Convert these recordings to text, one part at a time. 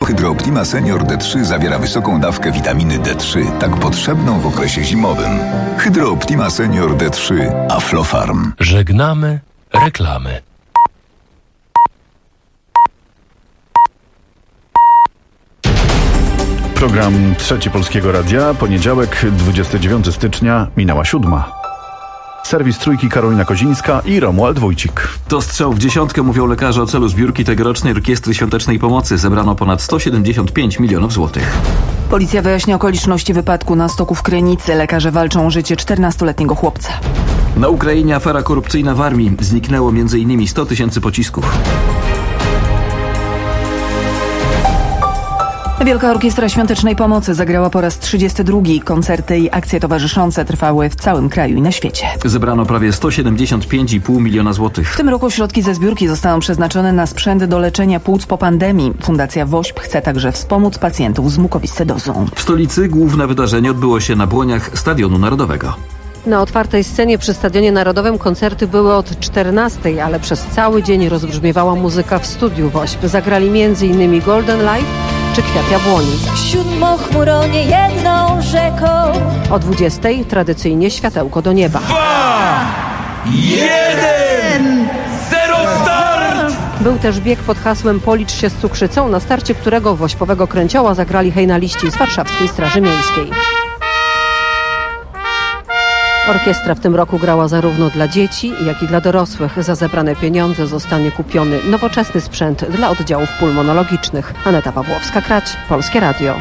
Hydro Optima Senior D3 zawiera wysoką dawkę witaminy D3, tak potrzebną w okresie zimowym. Hydro Optima Senior D3 Aflofarm. Żegnamy reklamy. Program Trzeci Polskiego Radia, poniedziałek, 29 stycznia, minęła 7. Serwis Trójki Karolina Kozińska i Romuald Wójcik. To strzał w dziesiątkę, mówią lekarze o celu zbiórki tegorocznej Orkiestry Świątecznej Pomocy. Zebrano ponad 175 milionów złotych. Policja wyjaśnia okoliczności wypadku na stoku w Krynicy. Lekarze walczą o życie 14-letniego chłopca. Na Ukrainie afera korupcyjna w armii. Zniknęło m.in. 100 tysięcy pocisków. Wielka Orkiestra Świątecznej Pomocy zagrała po raz 32. Koncerty i akcje towarzyszące trwały w całym kraju i na świecie. Zebrano prawie 175,5 miliona złotych. W tym roku środki ze zbiórki zostaną przeznaczone na sprzęt do leczenia płuc po pandemii. Fundacja WOŚP chce także wspomóc pacjentów z mukowiscydozą. W stolicy główne wydarzenie odbyło się na błoniach Stadionu Narodowego. Na otwartej scenie przy Stadionie Narodowym koncerty były od 14, ale przez cały dzień rozbrzmiewała muzyka w studiu WOŚP. Zagrali m.in. Golden Life czy Kwiat Jabłoni. Siódmochmuronie jedną rzeką. O 20 tradycyjnie światełko do nieba. 2, 1, 0 start! Był też bieg pod hasłem Policz się z cukrzycą, na starcie którego wośpowego kręcioła zagrali hejnaliści z Warszawskiej Straży Miejskiej. Orkiestra w tym roku grała zarówno dla dzieci, jak i dla dorosłych. Za zebrane pieniądze zostanie kupiony nowoczesny sprzęt dla oddziałów pulmonologicznych. Aneta Pawłowska-Krać, Polskie Radio.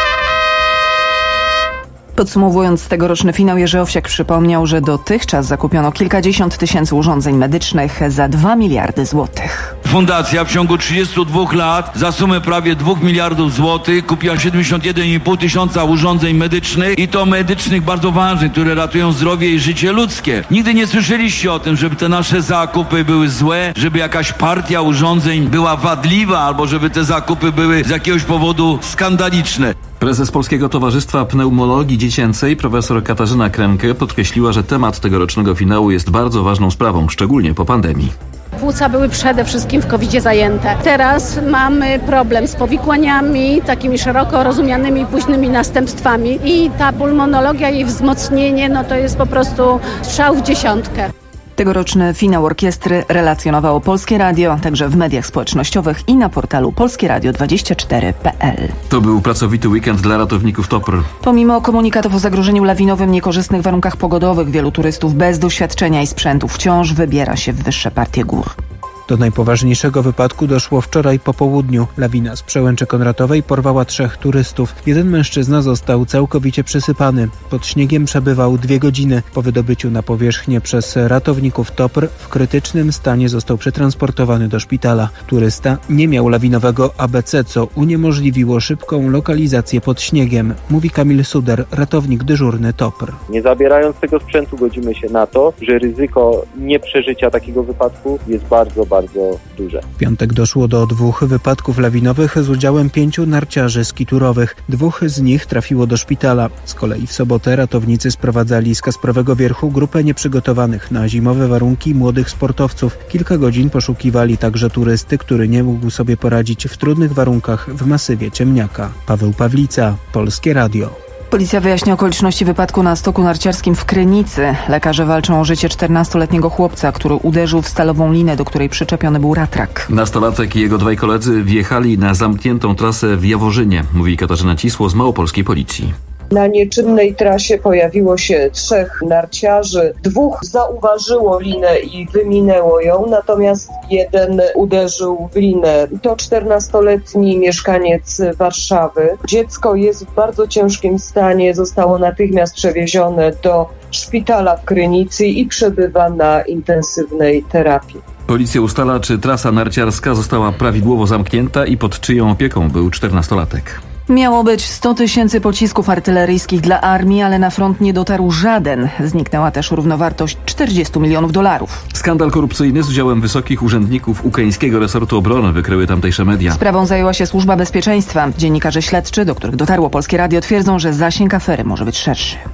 Podsumowując tegoroczny finał, Jerzy Owsiak przypomniał, że dotychczas zakupiono kilkadziesiąt tysięcy urządzeń medycznych za 2 miliardy złotych. Fundacja w ciągu 32 lat za sumę prawie 2 miliardów złotych kupiła 71,5 tysiąca urządzeń medycznych i to medycznych bardzo ważnych, które ratują zdrowie i życie ludzkie. Nigdy nie słyszeliście o tym, żeby te nasze zakupy były złe, żeby jakaś partia urządzeń była wadliwa albo żeby te zakupy były z jakiegoś powodu skandaliczne. Prezes Polskiego Towarzystwa Pneumologii Dziecięcej profesor Katarzyna Kremke podkreśliła, że temat tegorocznego finału jest bardzo ważną sprawą, szczególnie po pandemii. Płuca były przede wszystkim w COVID-zie zajęte. Teraz mamy problem z powikłaniami, takimi szeroko rozumianymi późnymi następstwami i ta pulmonologia, jej wzmocnienie, to jest po prostu strzał w dziesiątkę. Tegoroczny finał orkiestry relacjonowało Polskie Radio, także w mediach społecznościowych i na portalu polskieradio24.pl. To był pracowity weekend dla ratowników TOPR. Pomimo komunikatów o zagrożeniu lawinowym, niekorzystnych warunkach pogodowych, wielu turystów bez doświadczenia i sprzętu wciąż wybiera się w wyższe partie gór. Do najpoważniejszego wypadku doszło wczoraj po południu. Lawina z Przełęczy Konratowej porwała 3 turystów. Jeden mężczyzna został całkowicie przysypany. Pod śniegiem przebywał 2 godziny. Po wydobyciu na powierzchnię przez ratowników TOPR w krytycznym stanie został przetransportowany do szpitala. Turysta nie miał lawinowego ABC, co uniemożliwiło szybką lokalizację pod śniegiem, mówi Kamil Suder, ratownik dyżurny TOPR. Nie zabierając tego sprzętu, godzimy się na to, że ryzyko nieprzeżycia takiego wypadku jest bardzo duże. W piątek doszło do 2 wypadków lawinowych z udziałem 5 narciarzy skiturowych. 2 z nich trafiło do szpitala. Z kolei w sobotę ratownicy sprowadzali z Kasprowego Wierchu grupę nieprzygotowanych na zimowe warunki młodych sportowców. Kilka godzin poszukiwali także turysty, który nie mógł sobie poradzić w trudnych warunkach w masywie Ciemniaka. Paweł Pawlica, Polskie Radio. Policja wyjaśnia okoliczności wypadku na stoku narciarskim w Krynicy. Lekarze walczą o życie 14-letniego chłopca, który uderzył w stalową linę, do której przyczepiony był ratrak. Nastolatek i jego 2 koledzy wjechali na zamkniętą trasę w Jaworzynie, mówi Katarzyna Cisło z małopolskiej policji. Na nieczynnej trasie pojawiło się 3 narciarzy. 2 zauważyło linę i wyminęło ją, natomiast 1 uderzył w linę. To 14-letni mieszkaniec Warszawy. Dziecko jest w bardzo ciężkim stanie, zostało natychmiast przewiezione do szpitala w Krynicy i przebywa na intensywnej terapii. Policja ustala, czy trasa narciarska została prawidłowo zamknięta i pod czyją opieką był 14-latek. Miało być 100 tysięcy pocisków artyleryjskich dla armii, ale na front nie dotarł żaden. Zniknęła też równowartość $40 milionów. Skandal korupcyjny z udziałem wysokich urzędników ukraińskiego resortu obrony wykryły tamtejsze media. Sprawą zajęła się Służba Bezpieczeństwa. Dziennikarze śledczy, do których dotarło Polskie Radio, twierdzą, że zasięg afery może być szerszy.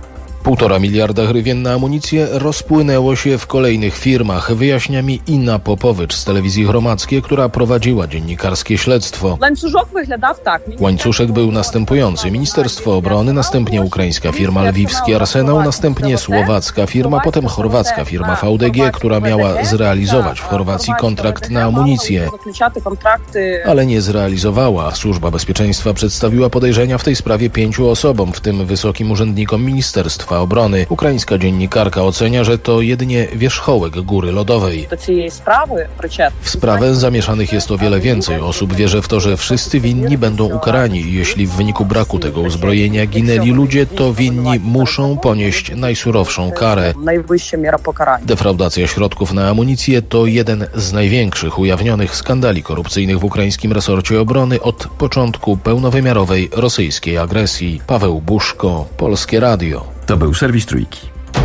1,5 miliarda hrywien na amunicję rozpłynęło się w kolejnych firmach, wyjaśnia mi Inna Popowicz z telewizji Hromadzkiej, która prowadziła dziennikarskie śledztwo. Łańcuszek był następujący. Ministerstwo Obrony, następnie ukraińska firma Lwiwski Arsenał, następnie słowacka firma, potem chorwacka firma VDG, która miała zrealizować w Chorwacji kontrakt na amunicję, ale nie zrealizowała. Służba Bezpieczeństwa przedstawiła podejrzenia w tej sprawie 5 osobom, w tym wysokim urzędnikom Ministerstwa Obrony. Ukraińska dziennikarka ocenia, że to jedynie wierzchołek góry lodowej. W sprawę zamieszanych jest o wiele więcej osób. Wierzę w to, że wszyscy winni będą ukarani i jeśli w wyniku braku tego uzbrojenia ginęli ludzie, to winni muszą ponieść najsurowszą karę. Defraudacja środków na amunicję to jeden z największych ujawnionych skandali korupcyjnych w ukraińskim resorcie obrony od początku pełnowymiarowej rosyjskiej agresji. Paweł Buszko, Polskie Radio. To był serwis Trójki.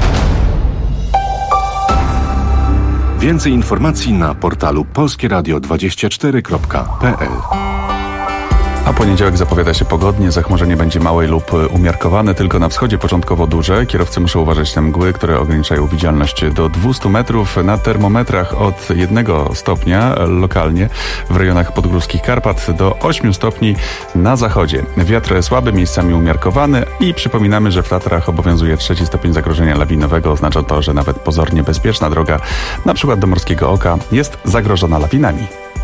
Więcej informacji na portalu polskieradio24.pl. A poniedziałek zapowiada się pogodnie, zachmurzenie będzie małe lub umiarkowane, tylko na wschodzie początkowo duże. Kierowcy muszą uważać na mgły, które ograniczają widzialność do 200 metrów. Na termometrach od 1 stopnia lokalnie w rejonach podgórskich Karpat do 8 stopni na zachodzie. Wiatr słaby, miejscami umiarkowany i przypominamy, że w Tatrach obowiązuje 3 stopień zagrożenia lawinowego. Oznacza to, że nawet pozornie bezpieczna droga, na przykład do Morskiego Oka, jest zagrożona lawinami.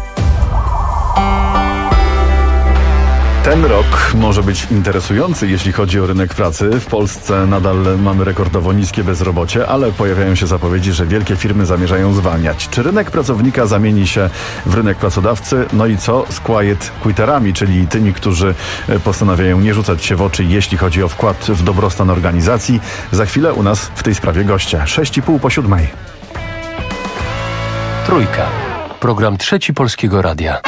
Ten rok może być interesujący, jeśli chodzi o rynek pracy. W Polsce nadal mamy rekordowo niskie bezrobocie, ale pojawiają się zapowiedzi, że wielkie firmy zamierzają zwalniać. Czy rynek pracownika zamieni się w rynek pracodawcy? No i co z quiet quitterami, czyli tymi, którzy postanawiają nie rzucać się w oczy, jeśli chodzi o wkład w dobrostan organizacji? Za chwilę u nas w tej sprawie goście. 6:30 po 7:00. Trójka. Program Trzeci Polskiego Radia.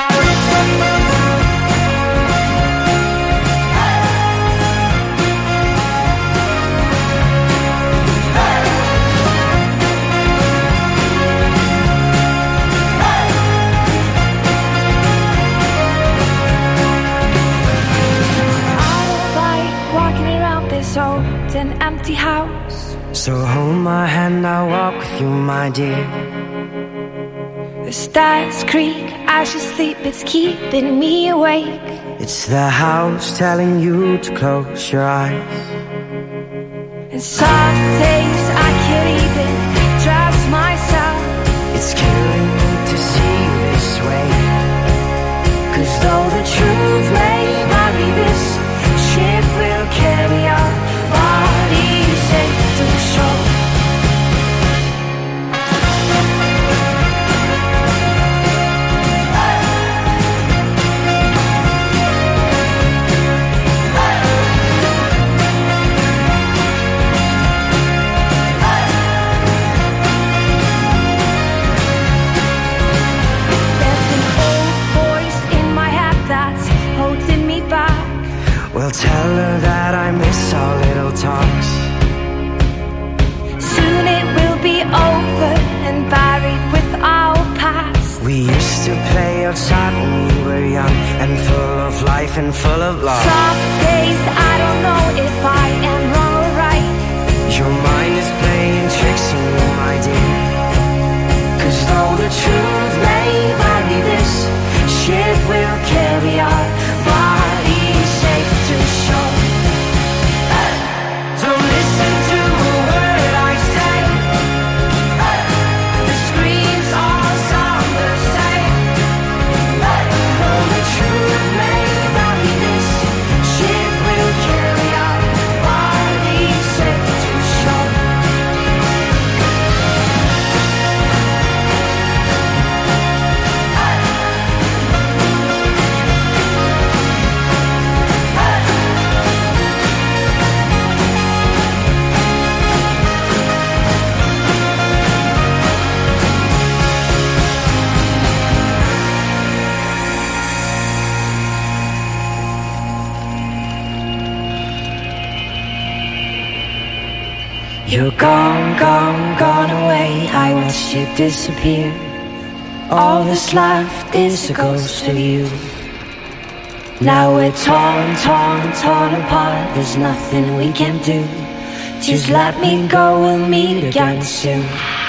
So hold my hand, I'll walk with you, my dear. The stars creak as you sleep, it's keeping me awake. It's the house telling you to close your eyes. And some days I can't even trust myself. It's killing me to see you this way. 'Cause though the truth may vary, this ship will carry our bodies safe to shore. Well, tell her that I miss our little talks. Soon it will be over and buried with our past. We used to play outside when we were young and full of life and full of love. Some days I don't know if I am wrong or right. Your mind is playing tricks on you, my dear. 'Cause though the truth may vary, this ship will carry our bodies safe to shore. Don't listen to a word I say. The screams all sound the same. Though the truth may vary, this ship will carry our bodies safe to shore. You're gone, gone, gone away. I watched you disappear. All that's left is a ghost of you. Now we're torn, torn, torn apart. There's nothing we can do. Just let me go, we'll meet again soon.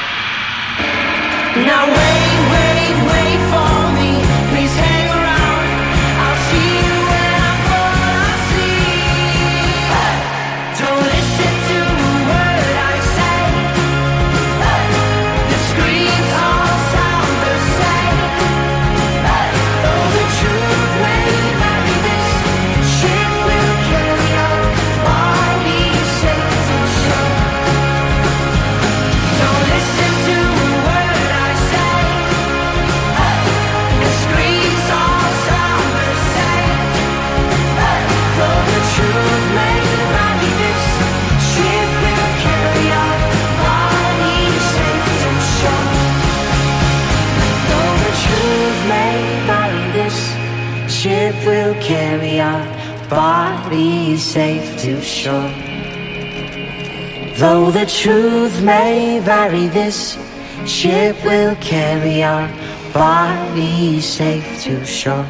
Now wait for me. Please hang around. I'll see you when I'm falling asleep. Don't listen to a word I say. The screams all sound the same. Though the truth may vary, this ship will carry on. I'll be safe to shore. Don't listen to a word I say. The screams all sound the same. Though the truth may vary, this ship will carry on. I'll be safe to shore. Though the truth may vary, this ship will carry our bodies safe to shore. Though the truth may vary, this ship will carry our bodies safe to shore.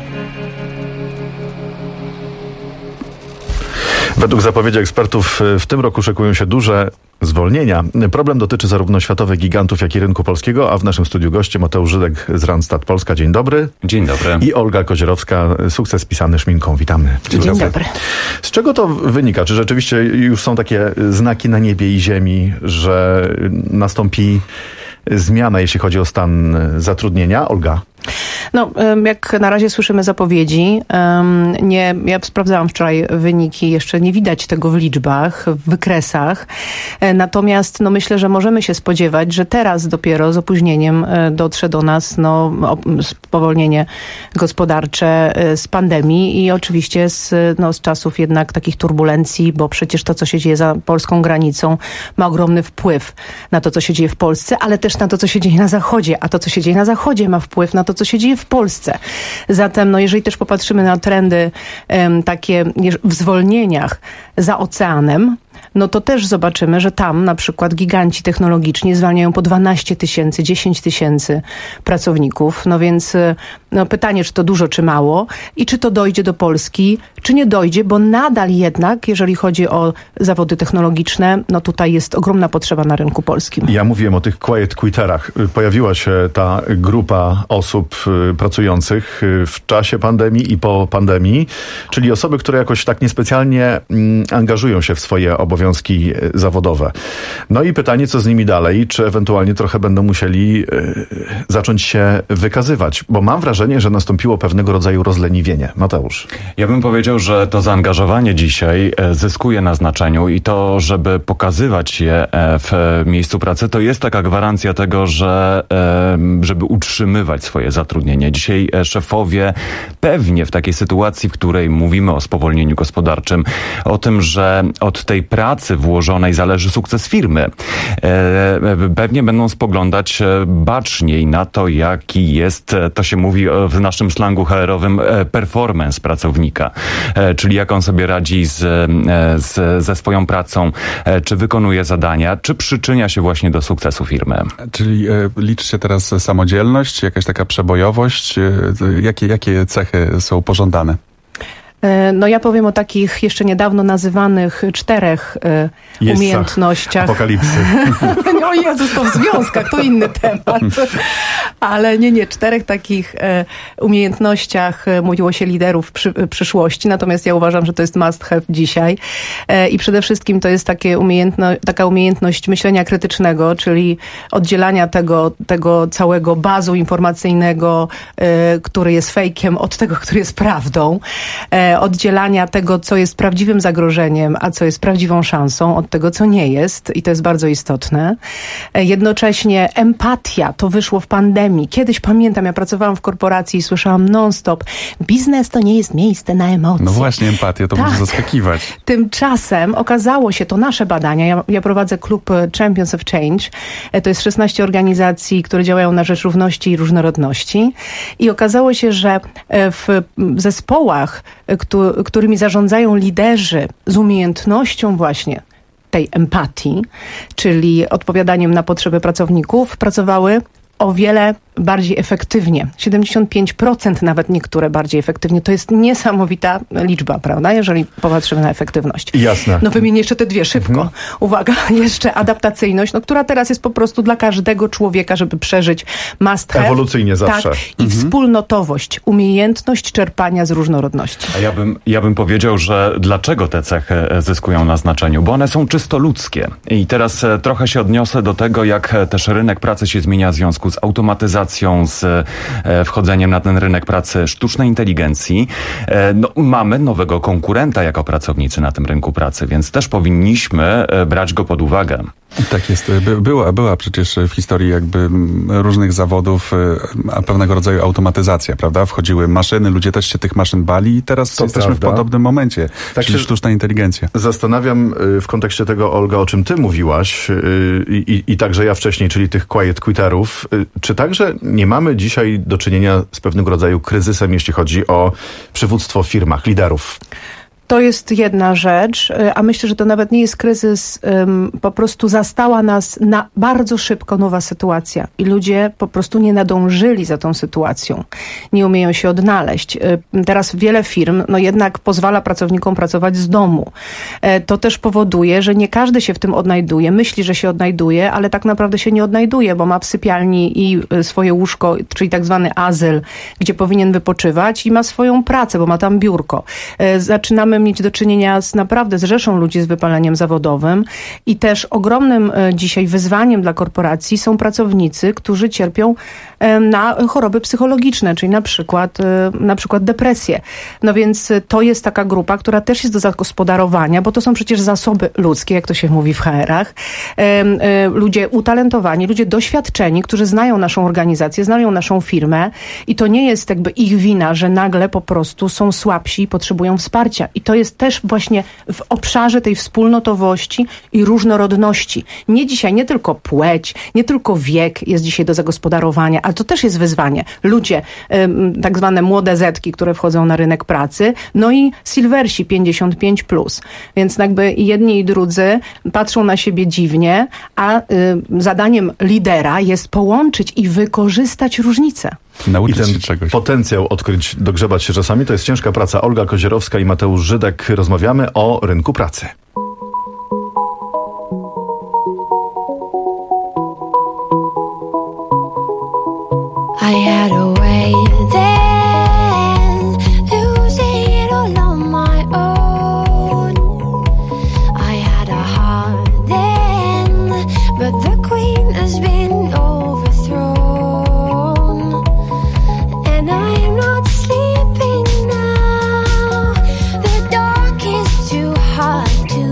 Według zapowiedzi ekspertów w tym roku szykują się duże zwolnienia. Problem dotyczy zarówno światowych gigantów, jak i rynku polskiego, a w naszym studiu goście Mateusz Żydek z Randstad Polska. Dzień dobry. Dzień dobry. I Olga Kozierowska, sukces pisany szminką. Witamy. Dzień dobry. Z czego to wynika? Czy rzeczywiście już są takie znaki na niebie i ziemi, że nastąpi zmiana, jeśli chodzi o stan zatrudnienia? Olga? No, jak na razie słyszymy zapowiedzi. Ja sprawdzałam wczoraj wyniki, jeszcze nie widać tego w liczbach, w wykresach. Natomiast myślę, że możemy się spodziewać, że teraz dopiero z opóźnieniem dotrze do nas spowolnienie gospodarcze z pandemii i oczywiście z czasów jednak takich turbulencji, bo przecież to, co się dzieje za polską granicą, ma ogromny wpływ na to, co się dzieje w Polsce, ale też na to, co się dzieje na Zachodzie. A to, co się dzieje na Zachodzie, ma wpływ na to, co się dzieje w Polsce. Zatem, jeżeli też popatrzymy na trendy takie w zwolnieniach za oceanem, to też zobaczymy, że tam na przykład giganci technologiczni zwalniają po 12 000, 10 000 pracowników. Więc pytanie, czy to dużo, czy mało i czy to dojdzie do Polski, czy nie dojdzie, bo nadal jednak, jeżeli chodzi o zawody technologiczne, tutaj jest ogromna potrzeba na rynku polskim. Ja mówiłem o tych quiet quitterach. Pojawiła się ta grupa osób pracujących w czasie pandemii i po pandemii, czyli osoby, które jakoś tak niespecjalnie angażują się w swoje obowiązki zawodowe. I pytanie, co z nimi dalej? Czy ewentualnie trochę będą musieli zacząć się wykazywać? Bo mam wrażenie, że nastąpiło pewnego rodzaju rozleniwienie. Mateusz. Ja bym powiedział, że to zaangażowanie dzisiaj zyskuje na znaczeniu i to, żeby pokazywać je w miejscu pracy, to jest taka gwarancja tego, żeby utrzymywać swoje zatrudnienie. Dzisiaj szefowie pewnie w takiej sytuacji, w której mówimy o spowolnieniu gospodarczym, o tym, że od tej pracy włożonej zależy sukces firmy, pewnie będą spoglądać baczniej na to, jaki jest, to się mówi w naszym slangu HR-owym, performance pracownika, czyli jak on sobie radzi ze swoją pracą, czy wykonuje zadania, czy przyczynia się właśnie do sukcesu firmy. Czyli liczy się teraz samodzielność, jakaś taka przebojowość? Jakie cechy są pożądane? Ja powiem o takich jeszcze niedawno nazywanych 4 umiejętnościach. Apokalipsy. O Jezus, to w związkach, to inny temat. Ale nie, 4 takich umiejętnościach mówiło się liderów przyszłości, natomiast ja uważam, że to jest must have dzisiaj. I przede wszystkim to jest taka umiejętność myślenia krytycznego, czyli oddzielania tego całego bazu informacyjnego, który jest fejkiem, od tego, który jest prawdą. Oddzielania tego, co jest prawdziwym zagrożeniem, a co jest prawdziwą szansą, od tego, co nie jest. I to jest bardzo istotne. Jednocześnie empatia, to wyszło w pandemii. Kiedyś pamiętam, ja pracowałam w korporacji i słyszałam non-stop, biznes to nie jest miejsce na emocje. No właśnie, empatia to może zaskakiwać. Tymczasem okazało się, to nasze badania, ja prowadzę klub Champions of Change, to jest 16 organizacji, które działają na rzecz równości i różnorodności i okazało się, że w zespołach, którymi zarządzają liderzy z umiejętnością właśnie tej empatii, czyli odpowiadaniem na potrzeby pracowników, pracowały o wiele bardziej efektywnie. 75% nawet niektóre bardziej efektywnie. To jest niesamowita liczba, prawda? Jeżeli popatrzymy na efektywność. Jasne. No wymienię jeszcze te dwie szybko. Uwaga, jeszcze adaptacyjność, która teraz jest po prostu dla każdego człowieka, żeby przeżyć must have. Ewolucyjnie zawsze. Tak. I wspólnotowość, umiejętność czerpania z różnorodności. A ja bym powiedział, że dlaczego te cechy zyskują na znaczeniu? Bo one są czysto ludzkie. I teraz trochę się odniosę do tego, jak też rynek pracy się zmienia w związku z automatyzacją, z wchodzeniem na ten rynek pracy sztucznej inteligencji. Mamy nowego konkurenta jako pracownicy na tym rynku pracy, więc też powinniśmy brać go pod uwagę. Tak jest. Była przecież w historii jakby różnych zawodów pewnego rodzaju automatyzacja, prawda? Wchodziły maszyny, ludzie też się tych maszyn bali i teraz jesteśmy w podobnym momencie, tak, czyli sztuczna inteligencja. Zastanawiam w kontekście tego, Olga, o czym ty mówiłaś i także ja wcześniej, czyli tych quiet quitterów. Czy także nie mamy dzisiaj do czynienia z pewnego rodzaju kryzysem, jeśli chodzi o przywództwo w firmach, liderów? To jest jedna rzecz, a myślę, że to nawet nie jest kryzys, po prostu zastała nas bardzo szybko nowa sytuacja i ludzie po prostu nie nadążyli za tą sytuacją, nie umieją się odnaleźć. Teraz wiele firm jednak pozwala pracownikom pracować z domu. To też powoduje, że nie każdy się w tym odnajduje, myśli, że się odnajduje, ale tak naprawdę się nie odnajduje, bo ma w sypialni i swoje łóżko, czyli tak zwany azyl, gdzie powinien wypoczywać i ma swoją pracę, bo ma tam biurko. Zaczynamy mieć do czynienia z rzeszą ludzi z wypaleniem zawodowym i też ogromnym dzisiaj wyzwaniem dla korporacji są pracownicy, którzy cierpią na choroby psychologiczne, czyli na przykład depresję. No więc to jest taka grupa, która też jest do zagospodarowania, bo to są przecież zasoby ludzkie, jak to się mówi w HR-ach. Ludzie utalentowani, ludzie doświadczeni, którzy znają naszą organizację, znają naszą firmę i to nie jest jakby ich wina, że nagle po prostu są słabsi i potrzebują wsparcia. I to jest też właśnie w obszarze tej wspólnotowości i różnorodności. Nie tylko płeć, nie tylko wiek jest dzisiaj do zagospodarowania, ale to też jest wyzwanie. Ludzie, tak zwane młode zetki, które wchodzą na rynek pracy, no i silversi 55+. Więc jakby jedni i drudzy patrzą na siebie dziwnie, a zadaniem lidera jest połączyć i wykorzystać różnice. I ten potencjał odkryć, dogrzebać się czasami, to jest ciężka praca. Olga Kozierowska i Mateusz Żydek. Rozmawiamy o rynku pracy. I had a way then, lose it all on my own. I had a heart then, but the queen has been overthrown. And I'm not sleeping now, the dark is too hard to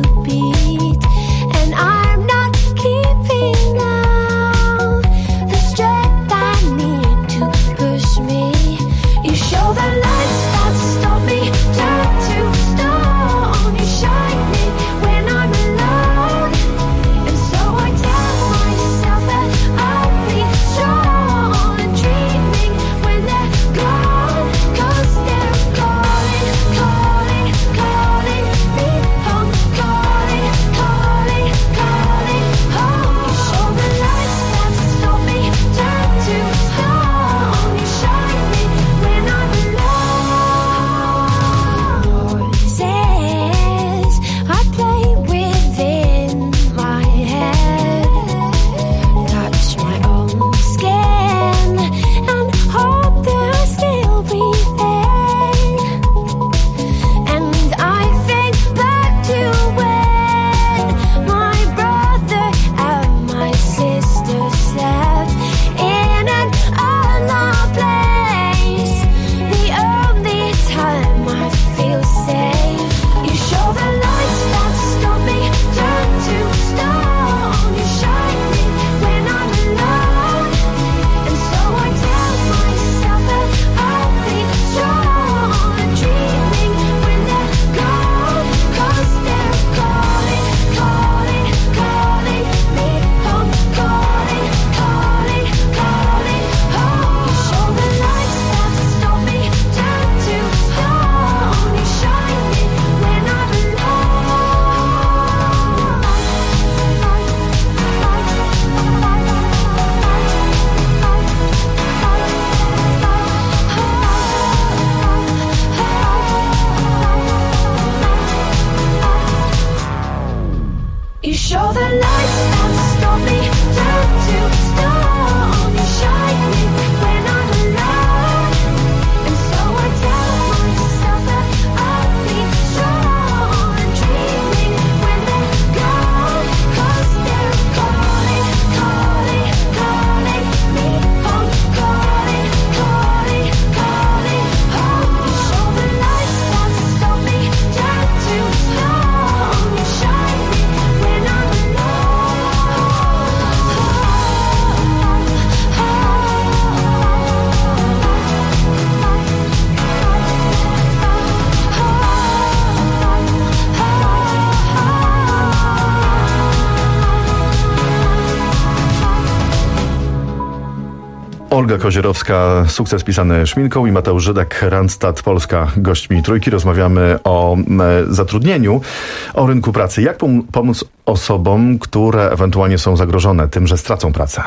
Olga Kozierowska, Sukces pisany szminką, i Mateusz Żydek, Randstad Polska, gośćmi Trójki. Rozmawiamy o zatrudnieniu, o rynku pracy. Jak pomóc osobom, które ewentualnie są zagrożone tym, że stracą pracę?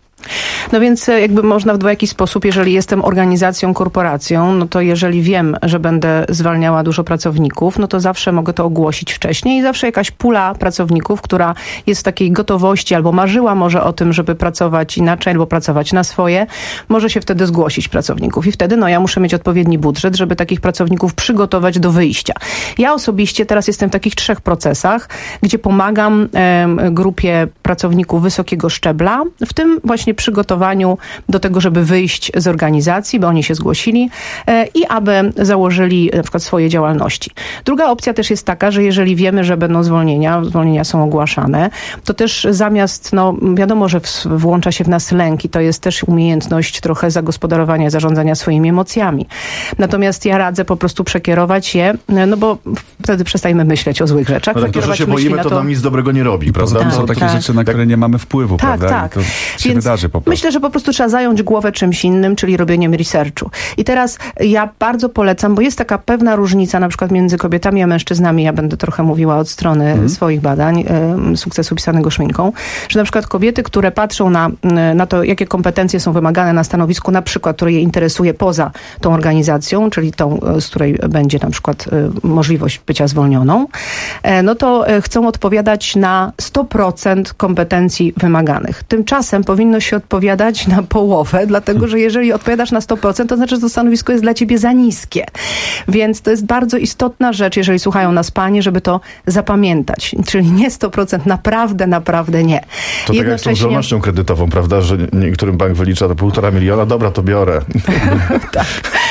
No więc jakby można w dwojaki sposób, jeżeli jestem organizacją, korporacją, no to jeżeli wiem, że będę zwalniała dużo pracowników, no to zawsze mogę to ogłosić wcześniej i zawsze jakaś pula pracowników, która jest w takiej gotowości albo marzyła może o tym, żeby pracować inaczej albo pracować na swoje, może się wtedy zgłosić pracowników i wtedy ja muszę mieć odpowiedni budżet, żeby takich pracowników przygotować do wyjścia. Ja osobiście teraz jestem w takich 3 procesach, gdzie pomagam grupie pracowników wysokiego szczebla, w tym właśnie przygotowaniu do tego, żeby wyjść z organizacji, by oni się zgłosili i aby założyli na przykład swoje działalności. Druga opcja też jest taka, że jeżeli wiemy, że będą zwolnienia są ogłaszane, to też zamiast, wiadomo, że włącza się w nas lęk i to jest też umiejętność trochę zagospodarowania, zarządzania swoimi emocjami. Natomiast ja radzę po prostu przekierować je, bo wtedy przestajemy myśleć o złych rzeczach. No tak, to, że się boimy, to nam nic dobrego nie robi, prawda? To są takie rzeczy, na które nie mamy wpływu, prawda? Tak. I to się wydarzy po prostu. Myślę, że po prostu trzeba zająć głowę czymś innym, czyli robieniem researchu. I teraz ja bardzo polecam, bo jest taka pewna różnica na przykład między kobietami a mężczyznami. Ja będę trochę mówiła od strony swoich badań, sukcesu pisanego szminką, że na przykład kobiety, które patrzą na to, jakie kompetencje są wymagane na stanowisku, na przykład, które je interesuje poza tą organizacją, czyli tą, z której będzie na przykład możliwość bycia zwolnioną, no to chcą odpowiadać na 100% kompetencji wymaganych. Tymczasem powinno się odpowiadać na połowę, dlatego że jeżeli odpowiadasz na 100%, to znaczy, że to stanowisko jest dla ciebie za niskie. Więc to jest bardzo istotna rzecz, jeżeli słuchają nas panie, żeby to zapamiętać. Czyli nie 100%, naprawdę nie. To tak jak z tą zdolnością kredytową, prawda, że niektórym bank wylicza do 1,5 miliona, dobra, to biorę. Tak.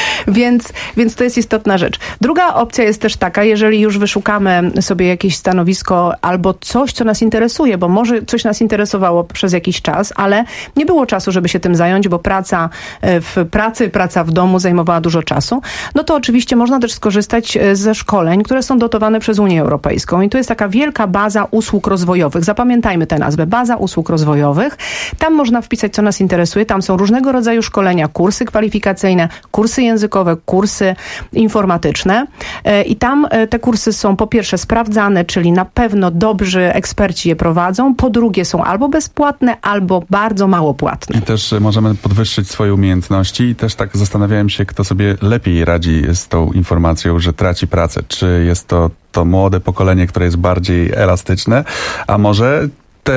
Więc to jest istotna rzecz. Druga opcja jest też taka, jeżeli już wyszukamy sobie jakieś stanowisko albo coś, co nas interesuje, bo może coś nas interesowało przez jakiś czas, ale nie było czasu, żeby się tym zająć, bo praca w domu zajmowała dużo czasu, no to oczywiście można też skorzystać ze szkoleń, które są dotowane przez Unię Europejską. I to jest taka wielka baza usług rozwojowych. Zapamiętajmy tę nazwę. Baza usług rozwojowych. Tam można wpisać, co nas interesuje. Tam są różnego rodzaju szkolenia, kursy kwalifikacyjne, kursy językowe, kursy informatyczne. I tam te kursy są po pierwsze sprawdzane, czyli na pewno dobrzy eksperci je prowadzą. Po drugie są albo bezpłatne, albo bardzo mało płatne. I też możemy podwyższyć swoje umiejętności i też tak zastanawiałem się, kto sobie lepiej radzi z tą informacją, że traci pracę. Czy jest to młode pokolenie, które jest bardziej elastyczne, a może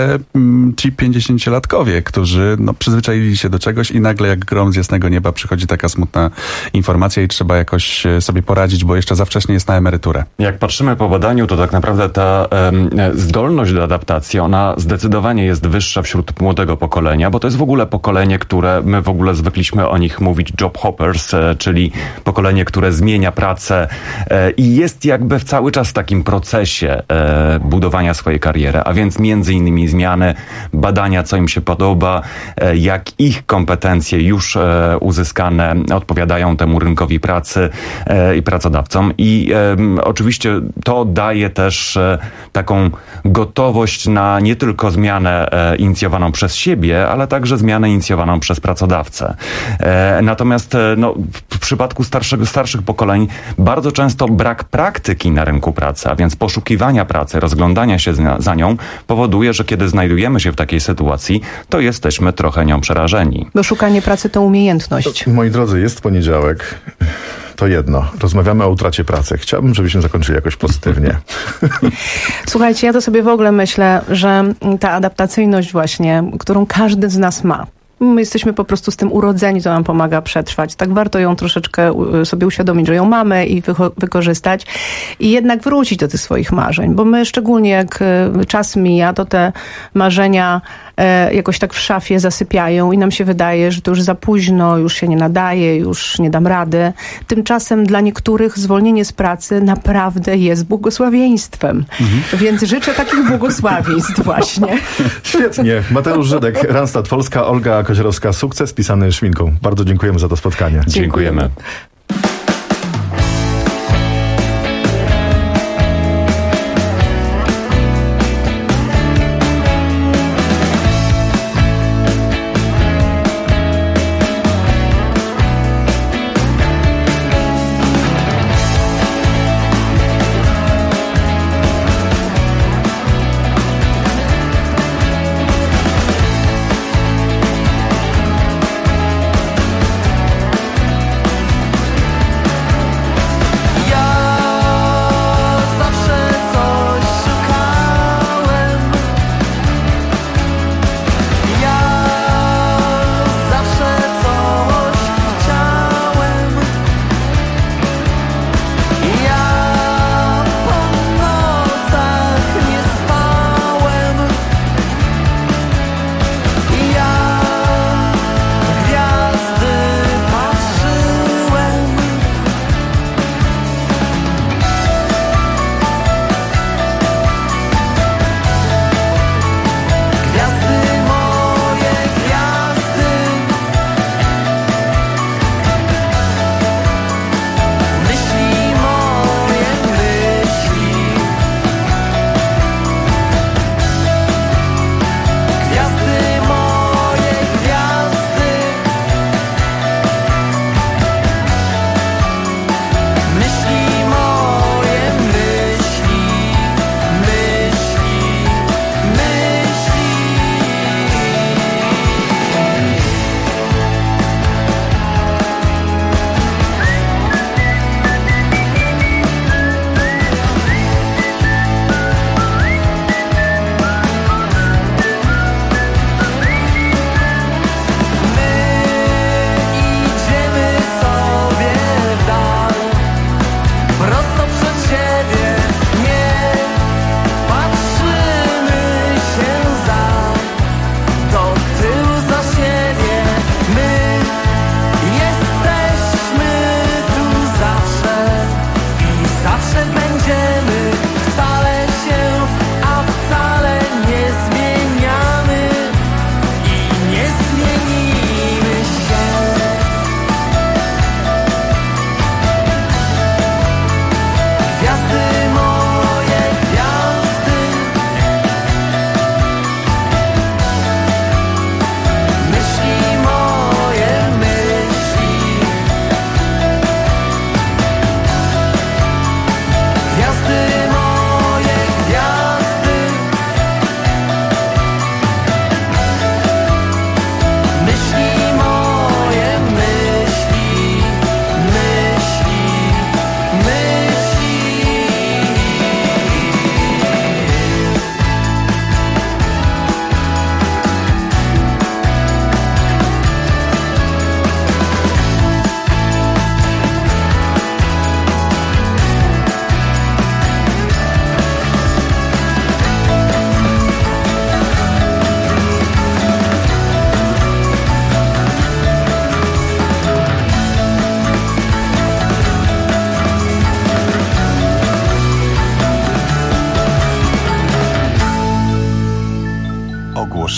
ci 50-latkowie, którzy przyzwyczaili się do czegoś i nagle jak grom z jasnego nieba przychodzi taka smutna informacja i trzeba jakoś sobie poradzić, bo jeszcze za wcześnie jest na emeryturę. Jak patrzymy po badaniu, to tak naprawdę ta zdolność do adaptacji, ona zdecydowanie jest wyższa wśród młodego pokolenia, bo to jest w ogóle pokolenie, które my w ogóle zwykliśmy o nich mówić job hoppers, czyli pokolenie, które zmienia pracę i jest jakby cały czas w takim procesie budowania swojej kariery, a więc między innymi zmiany, badania, co im się podoba, jak ich kompetencje już uzyskane odpowiadają temu rynkowi pracy i pracodawcom. I oczywiście to daje też taką gotowość na nie tylko zmianę inicjowaną przez siebie, ale także zmianę inicjowaną przez pracodawcę. Natomiast w przypadku starszych pokoleń bardzo często brak praktyki na rynku pracy, a więc poszukiwania pracy, rozglądania się za nią powoduje, że kiedy znajdujemy się w takiej sytuacji, to jesteśmy trochę nią przerażeni. Bo szukanie pracy to umiejętność. Moi drodzy, jest poniedziałek. To jedno. Rozmawiamy o utracie pracy. Chciałbym, żebyśmy zakończyli jakoś pozytywnie. Słuchajcie, ja to sobie w ogóle myślę, że ta adaptacyjność właśnie, którą każdy z nas ma, my jesteśmy po prostu z tym urodzeni, to nam pomaga przetrwać. Tak warto ją troszeczkę sobie uświadomić, że ją mamy i wykorzystać i jednak wrócić do tych swoich marzeń, bo my szczególnie jak czas mija, to te marzenia jakoś tak w szafie zasypiają i nam się wydaje, że to już za późno, już się nie nadaje, już nie dam rady. Tymczasem dla niektórych zwolnienie z pracy naprawdę jest błogosławieństwem. Więc życzę takich błogosławieństw właśnie. Świetnie. Mateusz Żydek, Randstad Polska, Olga Kozierowska, Sukces pisany szminką. Bardzo dziękujemy za to spotkanie. Dziękujemy.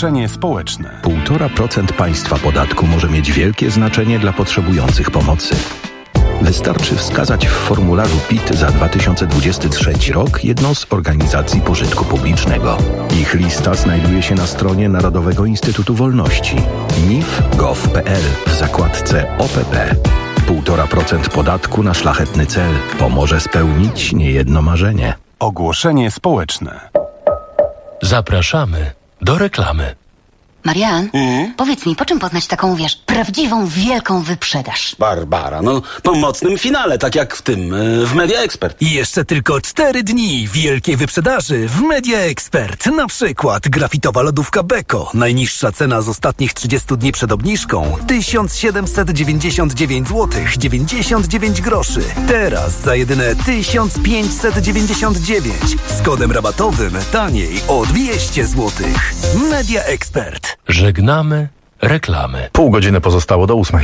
Ogłoszenie społeczne. 1,5% państwa podatku może mieć wielkie znaczenie dla potrzebujących pomocy. Wystarczy wskazać w formularzu PIT za 2023 rok jedną z organizacji pożytku publicznego. Ich lista znajduje się na stronie Narodowego Instytutu Wolności nif.gov.pl w zakładce OPP. 1,5% podatku na szlachetny cel pomoże spełnić niejedno marzenie. Ogłoszenie społeczne. Zapraszamy do reklamy. Marian, powiedz mi, po czym poznać taką, prawdziwą, wielką wyprzedaż? Barbara, po mocnym finale, tak jak w tym, w Media Expert. I jeszcze tylko 4 dni wielkiej wyprzedaży w Media Expert. Na przykład grafitowa lodówka Beko. Najniższa cena z ostatnich 30 dni przed obniżką 1799 zł 99 groszy. Teraz za jedyne 1599. Z kodem rabatowym taniej o 200 zł. Media Expert. Żegnamy reklamy. Pół godziny pozostało do 8.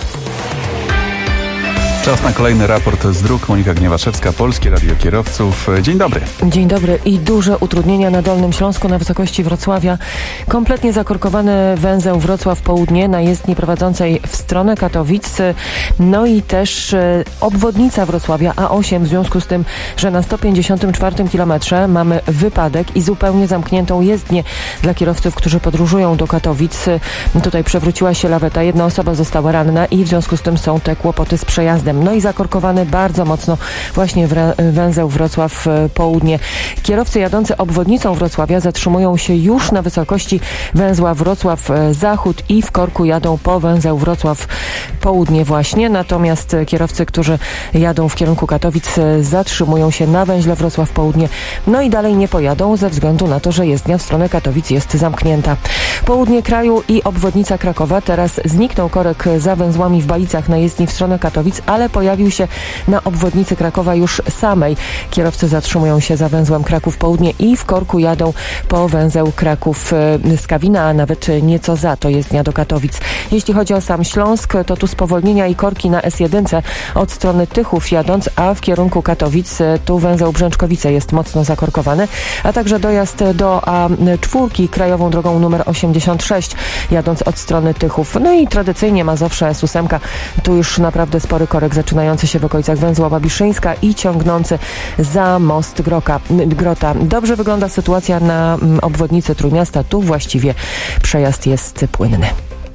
Czas na kolejny raport z dróg. Monika Gniewaszewska, Polskie Radio Kierowców. Dzień dobry. Dzień dobry. I duże utrudnienia na Dolnym Śląsku na wysokości Wrocławia. Kompletnie zakorkowany węzeł Wrocław Południe na jezdni prowadzącej w stronę Katowic. No i też obwodnica Wrocławia A8 w związku z tym, że na 154 kilometrze mamy wypadek i zupełnie zamkniętą jezdnię dla kierowców, którzy podróżują do Katowic. Tutaj przewróciła się laweta. Jedna osoba została ranna i w związku z tym są te kłopoty z przejazdem. No i zakorkowany bardzo mocno właśnie węzeł Wrocław Południe. Kierowcy jadący obwodnicą Wrocławia zatrzymują się już na wysokości węzła Wrocław Zachód i w korku jadą po węzeł Wrocław Południe właśnie. Natomiast kierowcy, którzy jadą w kierunku Katowic, zatrzymują się na węźle Wrocław Południe. No i dalej nie pojadą ze względu na to, że jezdnia w stronę Katowic jest zamknięta. Południe kraju i obwodnica Krakowa. Teraz zniknął korek za węzłami w Balicach na jezdni w stronę Katowic, ale pojawił się na obwodnicy Krakowa już samej. Kierowcy zatrzymują się za węzłem Kraków Południe i w korku jadą po węzeł Kraków Skawina, a nawet nieco za to jezdnia do Katowic. Jeśli chodzi o sam Śląsk, to tu spowolnienia i korki na S1 od strony Tychów jadąc, a w kierunku Katowic tu węzeł Brzęczkowice jest mocno zakorkowany, a także dojazd do A4 krajową drogą numer 86 jadąc od strony Tychów. No i tradycyjnie Mazowsze S8, tu już naprawdę spory korek zaczynający się w okolicach węzła Babiszyńska i ciągnący za most Grota. Dobrze wygląda sytuacja na obwodnicy Trójmiasta. Tu właściwie przejazd jest płynny.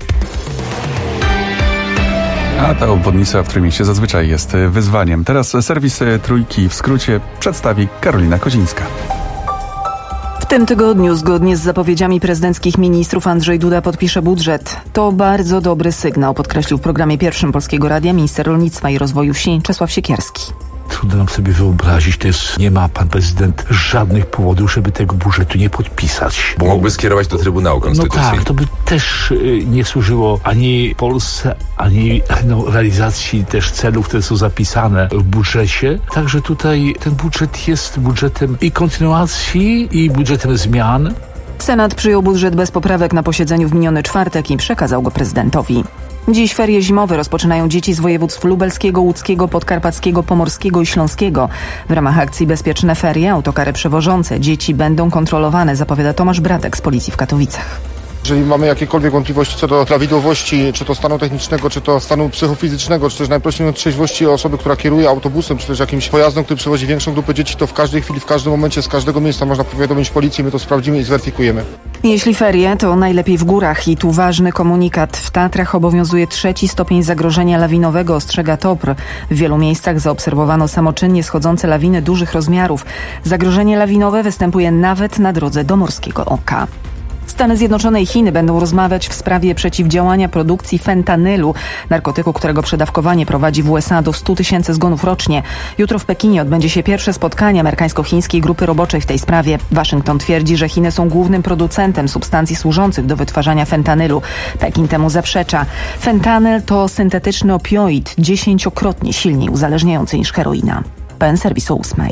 A ta obwodnica w Trójmieście zazwyczaj jest wyzwaniem. Teraz serwis Trójki w skrócie przedstawi Karolina Kozińska. W tym tygodniu, zgodnie z zapowiedziami prezydenckich ministrów, Andrzej Duda podpisze budżet. To bardzo dobry sygnał, podkreślił w programie pierwszym Polskiego Radia minister rolnictwa i rozwoju wsi Czesław Siekierski. Trudno nam sobie wyobrazić, nie ma pan prezydent żadnych powodów, żeby tego budżetu nie podpisać. Bo mógłby skierować do Trybunału Konstytucyjnego. No tak, to by też nie służyło ani Polsce, ani realizacji też celów, które są zapisane w budżecie. Także tutaj ten budżet jest budżetem i kontynuacji, i budżetem zmian. Senat przyjął budżet bez poprawek na posiedzeniu w miniony czwartek i przekazał go prezydentowi. Dziś ferie zimowe rozpoczynają dzieci z województw lubelskiego, łódzkiego, podkarpackiego, pomorskiego i śląskiego. W ramach akcji Bezpieczne Ferie autokary przewożące dzieci będą kontrolowane, zapowiada Tomasz Bratek z Policji w Katowicach. Jeżeli mamy jakiekolwiek wątpliwości co do prawidłowości, czy to stanu technicznego, czy to stanu psychofizycznego, czy też najprościej mówiąc trzeźwości osoby, która kieruje autobusem, czy też jakimś pojazdem, który przewozi większą grupę dzieci, to w każdej chwili, w każdym momencie, z każdego miejsca można powiadomić policję, my to sprawdzimy i zweryfikujemy. Jeśli ferie, to najlepiej w górach i tu ważny komunikat. W Tatrach obowiązuje 3. stopień zagrożenia lawinowego, ostrzega TOPR. W wielu miejscach zaobserwowano samoczynnie schodzące lawiny dużych rozmiarów. Zagrożenie lawinowe występuje nawet na drodze do Morskiego Oka. Stany Zjednoczone i Chiny będą rozmawiać w sprawie przeciwdziałania produkcji fentanylu, narkotyku, którego przedawkowanie prowadzi w USA do 100 000 zgonów rocznie. Jutro w Pekinie odbędzie się pierwsze spotkanie amerykańsko-chińskiej grupy roboczej w tej sprawie. Waszyngton twierdzi, że Chiny są głównym producentem substancji służących do wytwarzania fentanylu. Pekin temu zaprzecza. Fentanyl to syntetyczny opioid, 10-krotnie silniej uzależniający niż heroina. Pełen serwis o 8.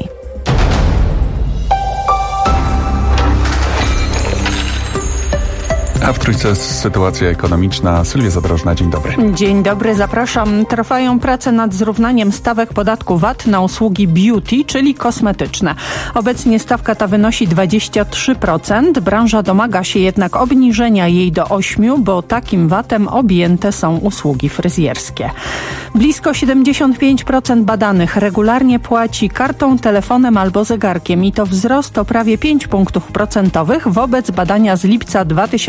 A w Trójce sytuacja ekonomiczna. Sylwia Zadrożna, dzień dobry. Dzień dobry, zapraszam. Trwają prace nad zrównaniem stawek podatku VAT na usługi beauty, czyli kosmetyczne. Obecnie stawka ta wynosi 23%. Branża domaga się jednak obniżenia jej do 8%, bo takim VAT-em objęte są usługi fryzjerskie. Blisko 75% badanych regularnie płaci kartą, telefonem albo zegarkiem i to wzrost o prawie 5 punktów procentowych wobec badania z lipca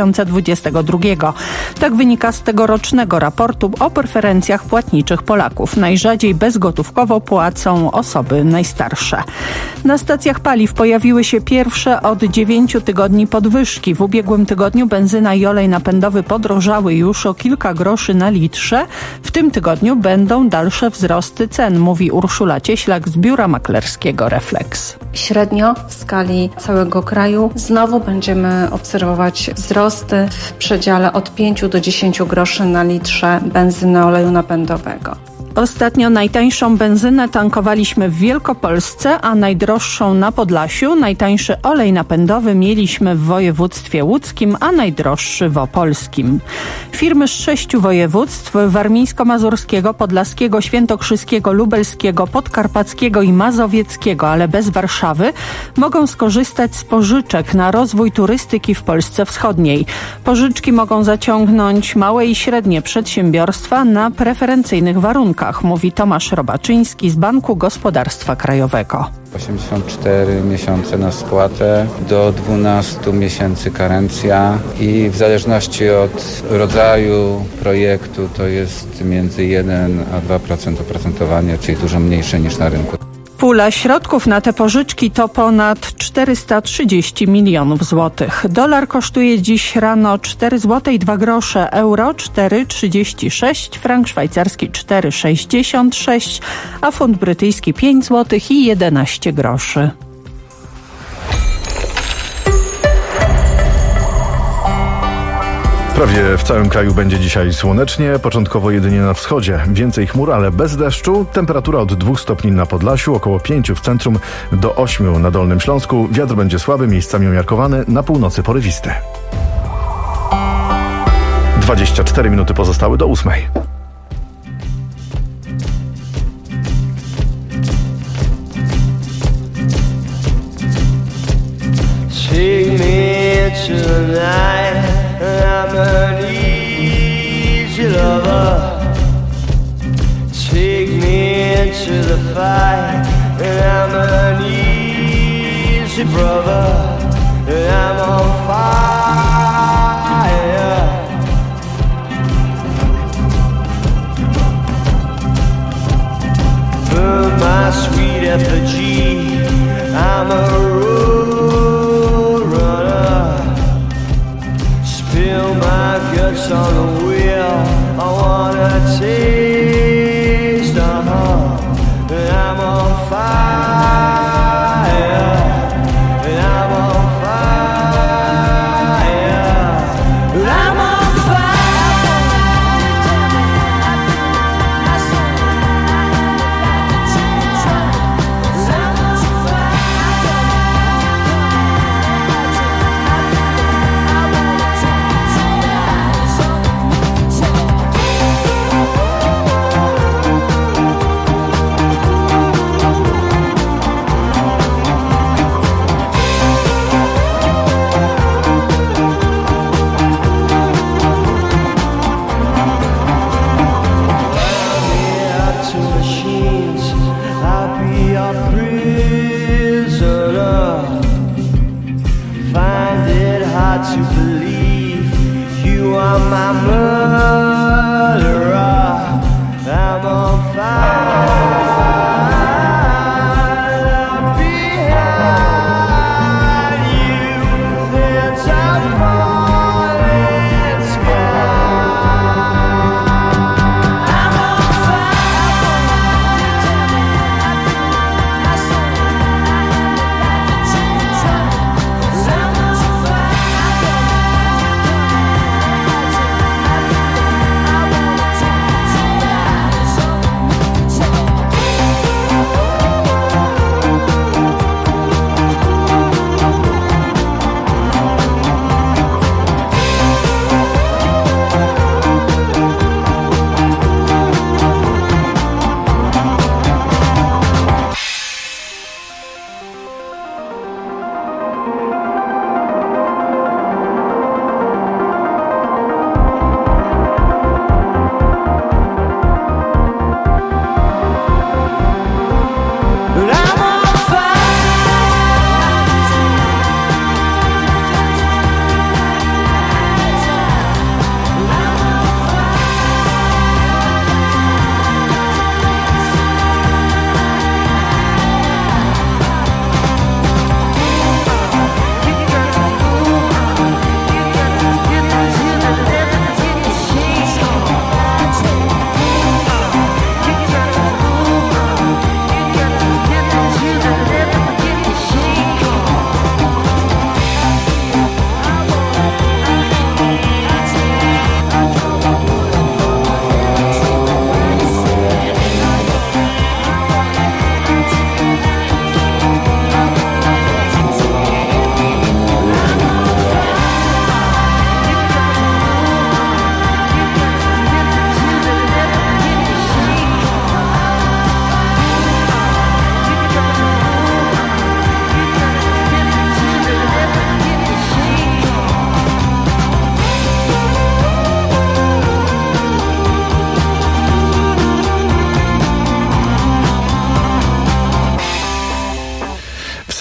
2022. Tak wynika z tegorocznego raportu o preferencjach płatniczych Polaków. Najrzadziej bezgotówkowo płacą osoby najstarsze. Na stacjach paliw pojawiły się pierwsze od 9 tygodni podwyżki. W ubiegłym tygodniu benzyna i olej napędowy podrożały już o kilka groszy na litrze. W tym tygodniu będą dalsze wzrosty cen, mówi Urszula Cieślak z biura maklerskiego Reflex. Średnio w skali całego kraju znowu będziemy obserwować wzrosty w przedziale od 5 do 10 groszy na litrze benzyny oleju napędowego. Ostatnio najtańszą benzynę tankowaliśmy w Wielkopolsce, a najdroższą na Podlasiu. Najtańszy olej napędowy mieliśmy w województwie łódzkim, a najdroższy w opolskim. Firmy z 6 województw: warmińsko-mazurskiego, podlaskiego, świętokrzyskiego, lubelskiego, podkarpackiego i mazowieckiego, ale bez Warszawy, mogą skorzystać z pożyczek na rozwój turystyki w Polsce Wschodniej. Pożyczki mogą zaciągnąć małe i średnie przedsiębiorstwa na preferencyjnych warunkach, mówi Tomasz Robaczyński z Banku Gospodarstwa Krajowego. 84 miesiące na spłatę, do 12 miesięcy karencja i w zależności od rodzaju projektu to jest między 1 a 2% oprocentowania, czyli dużo mniejsze niż na rynku. Pula środków na te pożyczki to ponad 430 milionów złotych. Dolar kosztuje dziś rano 4 zł i 2 grosze, euro 4,36, frank szwajcarski 4,66, a funt brytyjski 5 zł i 11 groszy. Prawie w całym kraju będzie dzisiaj słonecznie, początkowo jedynie na wschodzie. Więcej chmur, ale bez deszczu. Temperatura od 2 stopni na Podlasiu, około 5 w centrum, do 8 na Dolnym Śląsku. Wiatr będzie słaby, miejscami umiarkowany, na północy porywisty. 24 minuty pozostały do 8. Take me tonight. I'm an easy lover. Take me into the fight. And I'm an easy brother. And I'm on fire. Burn my sweet effigy. I'm a road runner. Spill my guts on the wheel. I wanna taste the heart. And I'm on fire. And I'm on fire. And I'm on to believe you are my murderer. I'm on fire. Behind you, there's a falling sky. I'm on fire.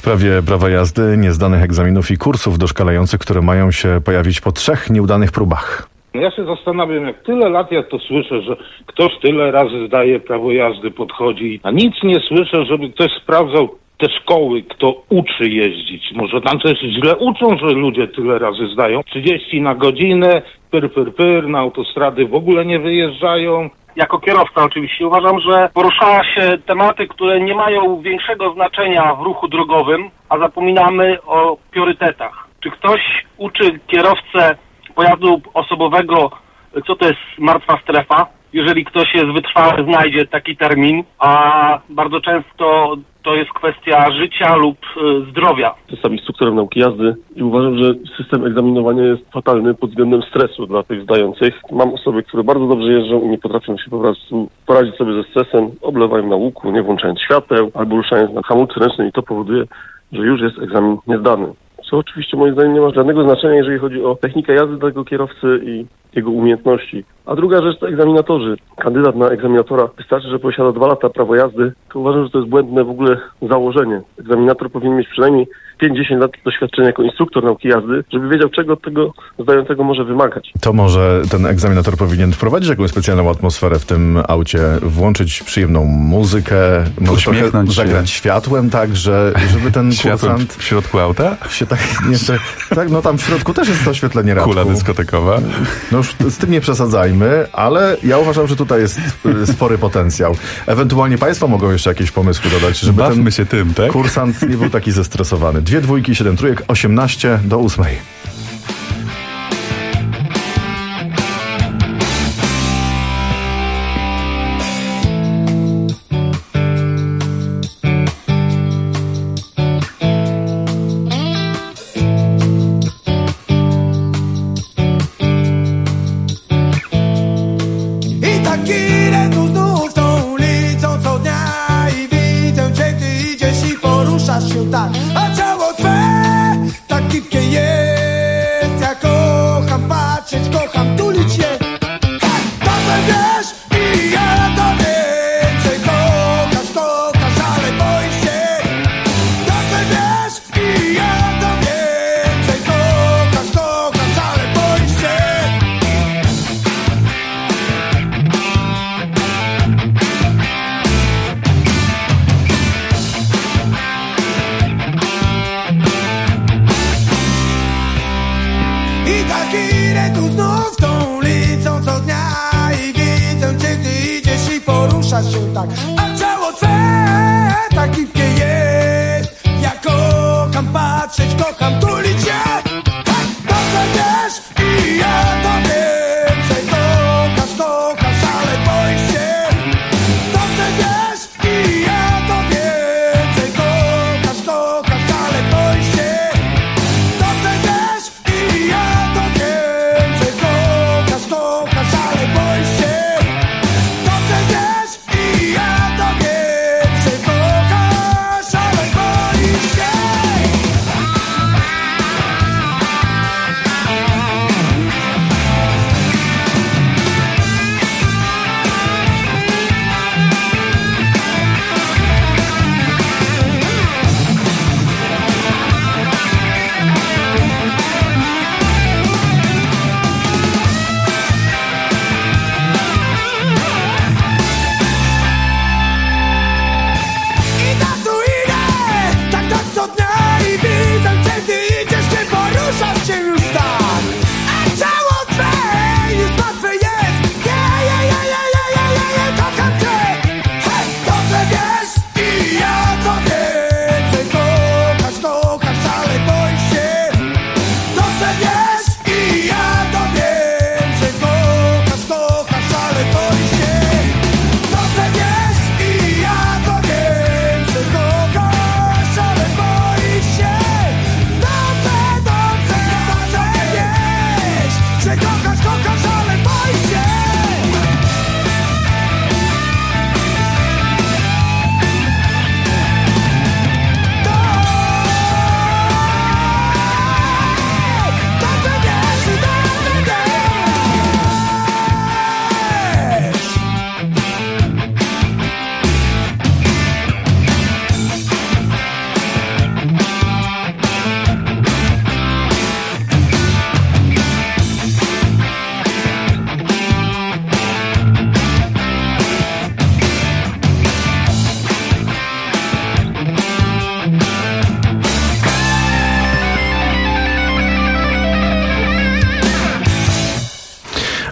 sprawie prawa jazdy, niezdanych egzaminów i kursów doszkalających, które mają się pojawić po 3 nieudanych próbach. Ja się zastanawiam, jak tyle lat ja to słyszę, że ktoś tyle razy zdaje prawo jazdy, podchodzi, a nic nie słyszę, żeby ktoś sprawdzał te szkoły, kto uczy jeździć. Może tam coś źle uczą, że ludzie tyle razy zdają. 30 na godzinę, na autostrady w ogóle nie wyjeżdżają. Jako kierowca oczywiście uważam, że poruszała się tematy, które nie mają większego znaczenia w ruchu drogowym, a zapominamy o priorytetach. Czy ktoś uczy kierowcę pojazdu osobowego, co to jest martwa strefa? Jeżeli ktoś jest wytrwały, znajdzie taki termin, a bardzo często to jest kwestia życia lub zdrowia. Jestem instruktorem nauki jazdy i uważam, że system egzaminowania jest fatalny pod względem stresu dla tych zdających. Mam osoby, które bardzo dobrze jeżdżą i nie potrafią się po prostu poradzić sobie ze stresem, oblewają na łuku, nie włączając świateł albo ruszając na hamulcu ręcznym i to powoduje, że już jest egzamin niezdany. Co oczywiście moim zdaniem nie ma żadnego znaczenia, jeżeli chodzi o technikę jazdy tego kierowcy i jego umiejętności. A druga rzecz to egzaminatorzy. Kandydat na egzaminatora wystarczy, że posiada 2 lata prawo jazdy, to uważam, że to jest błędne w ogóle założenie. Egzaminator powinien mieć przynajmniej 5-10 lat doświadczenia jako instruktor nauki jazdy, żeby wiedział, czego od tego zdającego może wymagać. To może ten egzaminator powinien wprowadzić jakąś specjalną atmosferę w tym aucie, włączyć przyjemną muzykę, może zagrać światłem tak, żeby ten kursant w środku auta? Się tak jeszcze, tak, no tam w środku też jest to oświetlenie radku. Kula dyskotekowa. No już z tym nie przesadzajmy, ale ja uważam, że tutaj jest spory potencjał. Ewentualnie państwo mogą jeszcze jakieś pomysły dodać, żeby bawmy się tym, tak? Kursant nie był taki zestresowany. 2 dwójki, 7 trójek, 18 do 8. I tak idę tu znów tą ulicą co dnia i widzę cię, ty idziesz i poruszasz się tak, a ciało twe tak gibkie jest. Ja kocham patrzeć, kocham tulić się. Tak, dobrze wiesz i ja to więcej. Kochasz, ale boisz się. Dobrze wiesz i ja to więcej. Kochasz, ale boisz się. I tak idę tu znów tą ulicą co dnia i widzę cię, ty idziesz i poruszasz się tak, a ciało twe tak gibkie jest. Ja kocham patrzeć, kocham tulić się. Tak, dobrze wiesz i ja to więcej. Kochasz, ale boisz się. Dobrze wiesz i ja to więcej. Kochasz, ale boisz się. Dobrze wiesz i ja to więcej. Kochasz, ale boisz się. Dobrze wiesz i ja to więcej. Kochasz, ale boisz się.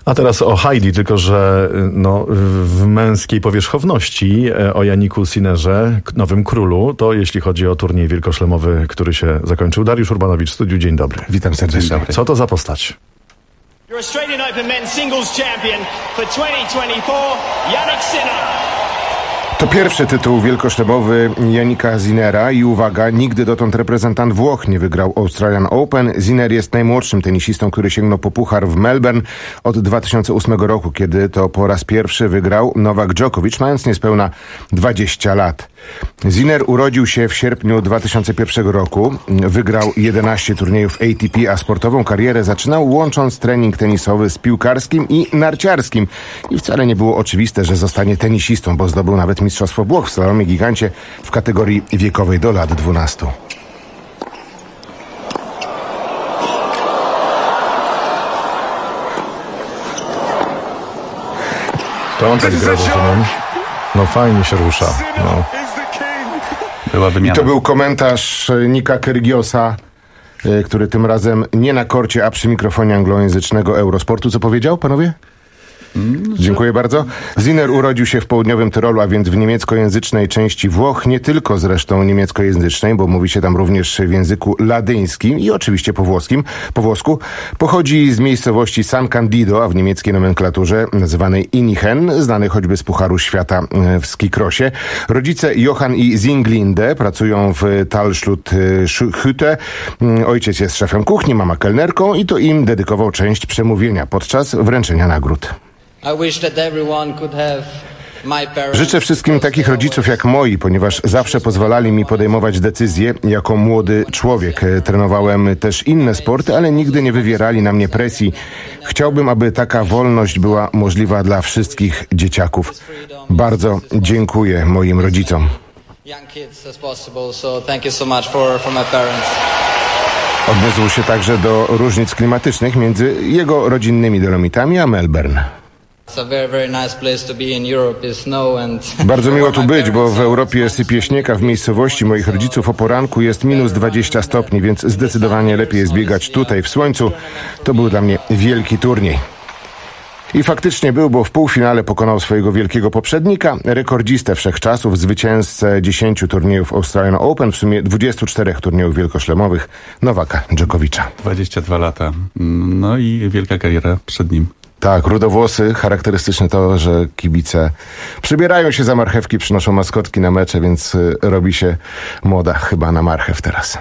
A teraz o Heidi, tylko że w męskiej powierzchowności, o Janiku Sinnerze, nowym królu, to jeśli chodzi o turniej wielkoszlemowy, który się zakończył. Dariusz Urbanowicz w studiu. Dzień dobry. Witam serdecznie. Co to za postać? Your Australian Open Men's Singles Champion for 2024, Jannik Sinner. To pierwszy tytuł wielkoszlemowy Jannika Sinnera i uwaga, nigdy dotąd reprezentant Włoch nie wygrał Australian Open. Sinner jest najmłodszym tenisistą, który sięgnął po puchar w Melbourne od 2008 roku, kiedy to po raz pierwszy wygrał Nowak Djokovic, mając niespełna 20 lat. Sinner urodził się w sierpniu 2001 roku, wygrał 11 turniejów ATP, a sportową karierę zaczynał łącząc trening tenisowy z piłkarskim i narciarskim. I wcale nie było oczywiste, że zostanie tenisistą, bo zdobył nawet Mistrzostwo Włoch w slalomie gigancie w kategorii wiekowej do lat 12. To on tak gra, rozumiem. No fajnie się rusza. No. Była wymiana. I to był komentarz Nika Kyrgiosa, który tym razem nie na korcie, a przy mikrofonie anglojęzycznego Eurosportu. Co powiedział, panowie? Dziękuję bardzo. Sinner urodził się w południowym Tyrolu, a więc w niemieckojęzycznej części Włoch, nie tylko zresztą niemieckojęzycznej, bo mówi się tam również w języku ladyńskim i oczywiście po włosku. Pochodzi z miejscowości San Candido, a w niemieckiej nomenklaturze nazywanej Inichen, znany choćby z Pucharu Świata w skicrossie. Rodzice Johann i Singlinde pracują w Talschlut-Hütte. Ojciec jest szefem kuchni, mama kelnerką i to im dedykował część przemówienia podczas wręczenia nagród. Życzę wszystkim takich rodziców jak moi, ponieważ zawsze pozwalali mi podejmować decyzje jako młody człowiek. Trenowałem też inne sporty, ale nigdy nie wywierali na mnie presji. Chciałbym, aby taka wolność była możliwa dla wszystkich dzieciaków. Bardzo dziękuję moim rodzicom. Odniósł się także do różnic klimatycznych między jego rodzinnymi Dolomitami a Melbourne. Bardzo miło tu być, bo w Europie sypie śnieg, a w miejscowości moich rodziców o poranku jest minus 20 stopni, więc zdecydowanie lepiej jest biegać tutaj w słońcu. To był dla mnie wielki turniej. I faktycznie był, bo w półfinale pokonał swojego wielkiego poprzednika, rekordzistę wszechczasów, zwycięzcę 10 turniejów Australian Open, w sumie 24 turniejów wielkoszlemowych, Nowaka Dżokowicza. 22 lata. No i wielka kariera przed nim. Tak, rudowłosy, charakterystyczne to, że kibice przybierają się za marchewki, przynoszą maskotki na mecze, więc robi się moda chyba na marchew teraz.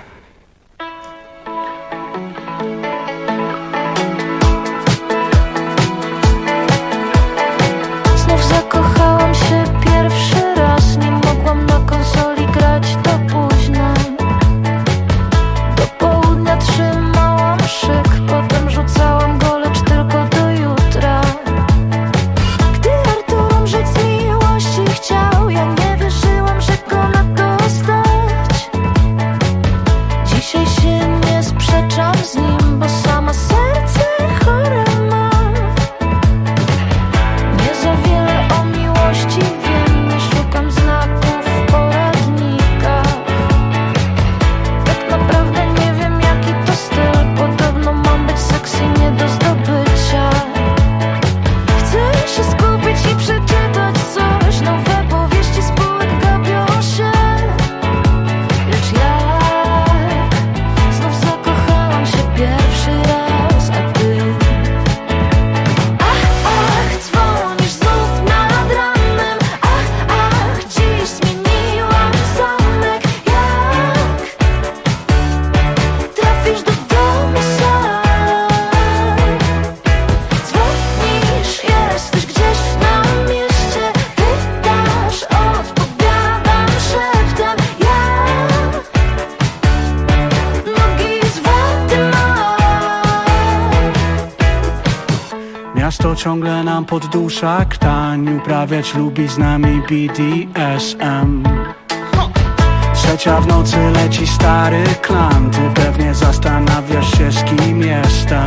Miasto ciągle nam poddusza, ktań uprawiać lubi z nami BDSM. Trzecia w nocy leci stary klan, ty pewnie zastanawiasz się, z kim jestem.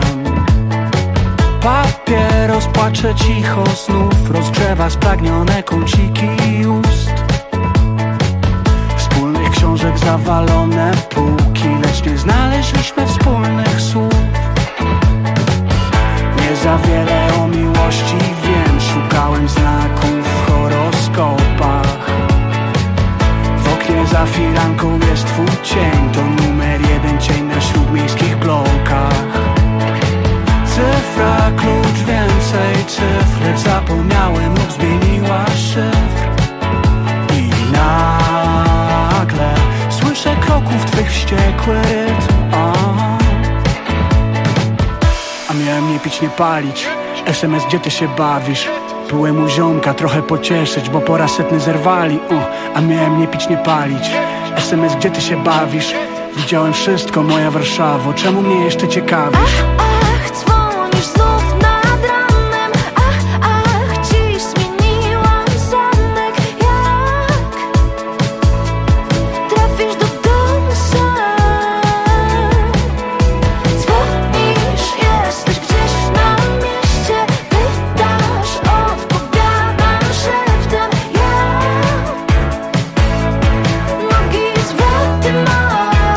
Papieros płacze cicho znów, rozgrzewa spragnione kąciki ust. Wspólnych książek zawalone półki, lecz nie znaleźliśmy wspólnych słów. Nie za wiele o miłości lecz zapomniałem lub zmieniła szyfr. I nagle słyszę kroków twych wściekły rytm. A miałem nie pić, nie palić. SMS, gdzie ty się bawisz? Byłem u ziomka trochę pocieszyć, bo po raz setny zerwali. A miałem nie pić, nie palić. SMS, gdzie ty się bawisz? Widziałem wszystko, moja Warszawo. Czemu mnie jeszcze ciekawisz? Ach, dzwonisz znów nad ranem. Ach, dziś zmieniłam zamek. Jak trafisz do domu sam? Dzwonisz, jesteś gdzieś na mieście. Pytasz, odpowiadam szeptem. Ja nogi zwroty mam.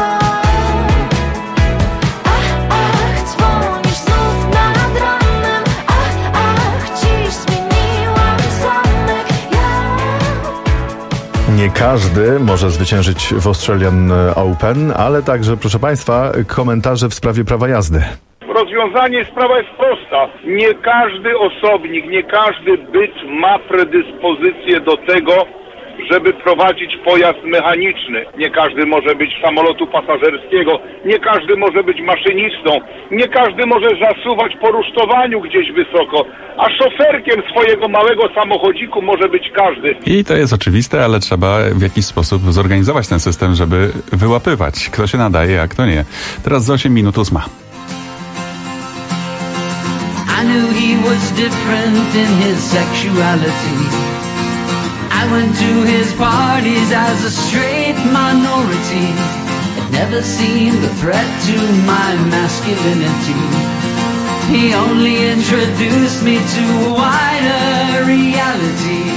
Nie każdy może zwyciężyć w Australian Open, ale także, proszę Państwa, komentarze w sprawie prawa jazdy. Rozwiązanie sprawa jest prosta. Nie każdy osobnik, nie każdy byt ma predyspozycję do tego, żeby prowadzić pojazd mechaniczny. Nie każdy może być samolotu pasażerskiego, nie każdy może być maszynistą, nie każdy może zasuwać po rusztowaniu gdzieś wysoko, a szoferkiem swojego małego samochodziku może być każdy. I to jest oczywiste, ale trzeba w jakiś sposób zorganizować ten system, żeby wyłapywać, kto się nadaje, a kto nie. Teraz za 8 minut 8. I knew he was different in his sexuality. I went to his parties as a straight minority. It never seemed a threat to my masculinity. He only introduced me to a wider reality.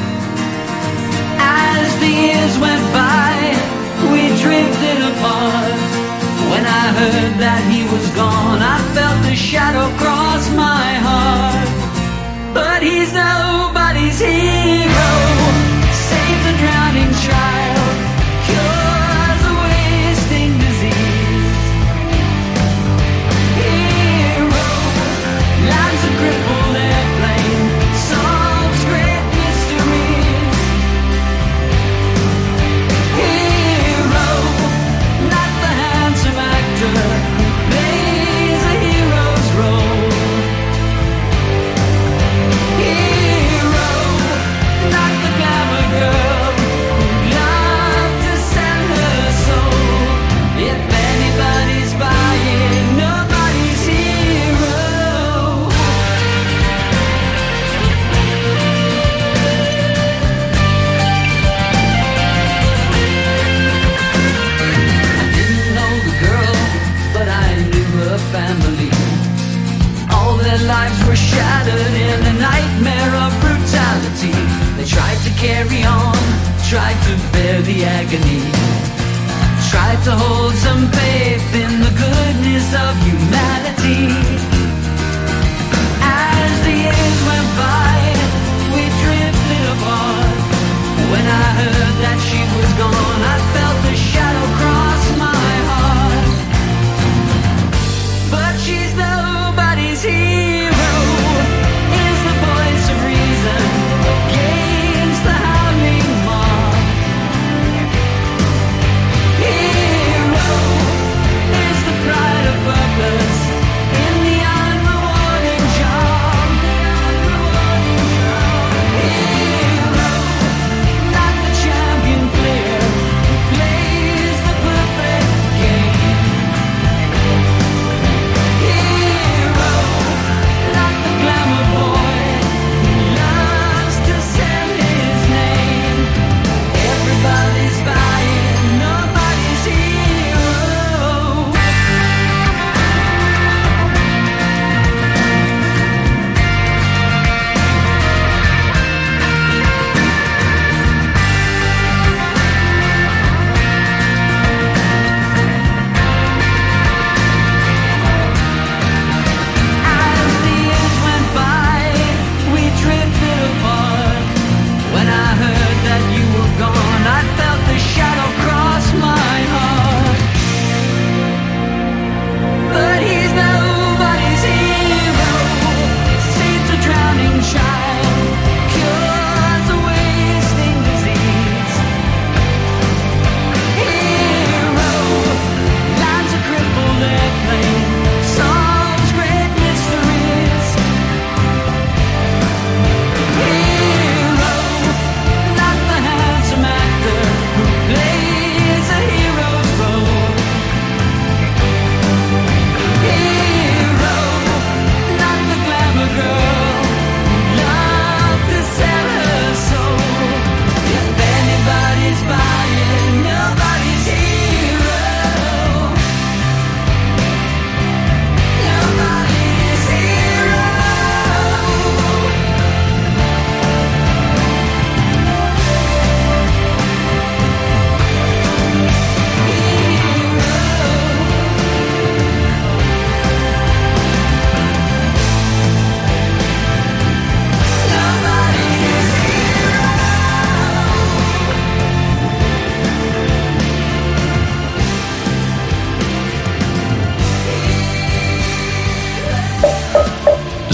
As the years went by, we drifted apart. When I heard that he was gone, I felt a shadow cross my heart. But he's nobody's hero. Saves a drowning child, cures a wasting disease. Hero, lands a crippled airplane, solves great mysteries. Hero, not the handsome actor, plays a hero's role.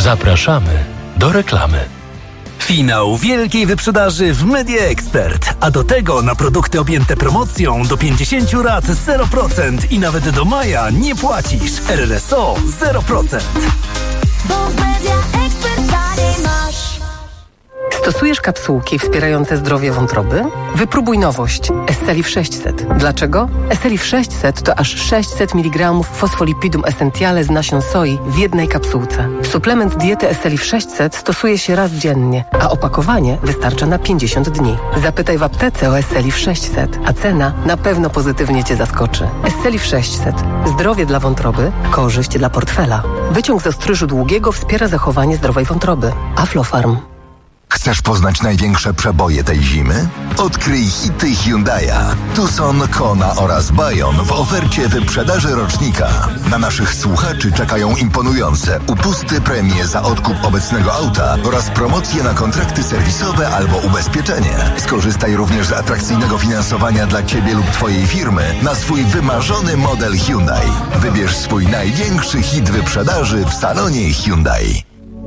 Zapraszamy do reklamy. Finał wielkiej wyprzedaży w Media Expert. A do tego na produkty objęte promocją do 50 rat 0% i nawet do maja nie płacisz. RRSO 0%. Bo w Media Expert taniej masz. Stosujesz kapsułki wspierające zdrowie wątroby? Wypróbuj nowość Estelif 600. Dlaczego? Estelif 600 to aż 600 mg fosfolipidum essentiale z nasion soi w jednej kapsułce. Suplement diety Estelif 600 stosuje się raz dziennie, a opakowanie wystarcza na 50 dni. Zapytaj w aptece o Estelif 600, a cena na pewno pozytywnie Cię zaskoczy. Estelif 600. Zdrowie dla wątroby, korzyść dla portfela. Wyciąg z ostryżu długiego wspiera zachowanie zdrowej wątroby. Aflofarm. Chcesz poznać największe przeboje tej zimy? Odkryj hity Hyundai'a. Tucson, Kona oraz Bayon w ofercie wyprzedaży rocznika. Na naszych słuchaczy czekają imponujące upusty, premie za odkup obecnego auta oraz promocje na kontrakty serwisowe albo ubezpieczenie. Skorzystaj również z atrakcyjnego finansowania dla Ciebie lub Twojej firmy na swój wymarzony model Hyundai. Wybierz swój największy hit wyprzedaży w salonie Hyundai.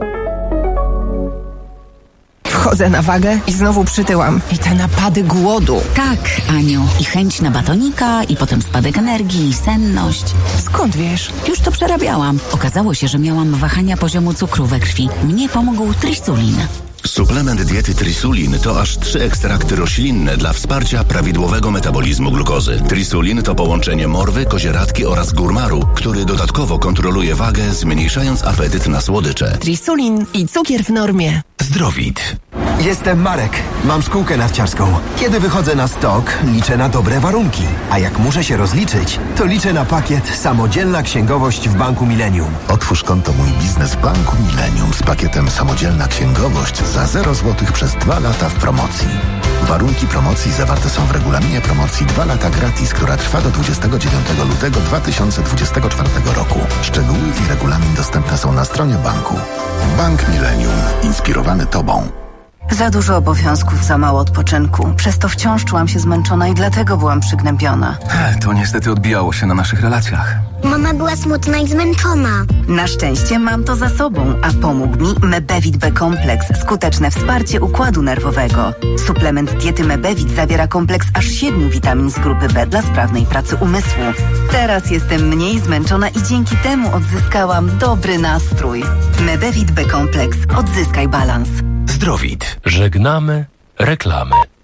Wchodzę na wagę i znowu przytyłam. I te napady głodu. Tak, Aniu. I chęć na batonika, i potem spadek energii, i senność. Skąd wiesz? Już to przerabiałam. Okazało się, że miałam wahania poziomu cukru we krwi. Mnie pomógł Trisulin. Suplement diety Trisulin to aż 3 ekstrakty roślinne dla wsparcia prawidłowego metabolizmu glukozy. Trisulin to połączenie morwy, kozieradki oraz górmaru, który dodatkowo kontroluje wagę, zmniejszając apetyt na słodycze. Trisulin i cukier w normie. Zdrowit. Jestem Marek. Mam szkółkę narciarską. Kiedy wychodzę na stok, liczę na dobre warunki. A jak muszę się rozliczyć, to liczę na pakiet Samodzielna Księgowość w Banku Millennium. Otwórz konto Mój Biznes w Banku Millennium z pakietem Samodzielna Księgowość za 0 zł przez 2 lata w promocji. Warunki promocji zawarte są w regulaminie promocji 2 lata gratis, która trwa do 29 lutego 2024 roku. Szczegóły i regulamin dostępne są na stronie banku. Bank Millennium. Inspirowany Tobą. Za dużo obowiązków, za mało odpoczynku. Przez to wciąż czułam się zmęczona i dlatego byłam przygnębiona. To niestety odbijało się na naszych relacjach. Mama była smutna i zmęczona. Na szczęście mam to za sobą, a pomógł mi Mebevit B-kompleks. Skuteczne wsparcie układu nerwowego. Suplement diety Mebevit zawiera kompleks aż 7 witamin z grupy B dla sprawnej pracy umysłu. Teraz jestem mniej zmęczona i dzięki temu odzyskałam dobry nastrój. Mebevit B-kompleks. Odzyskaj balans. Zdrowit. Żegnamy reklamy.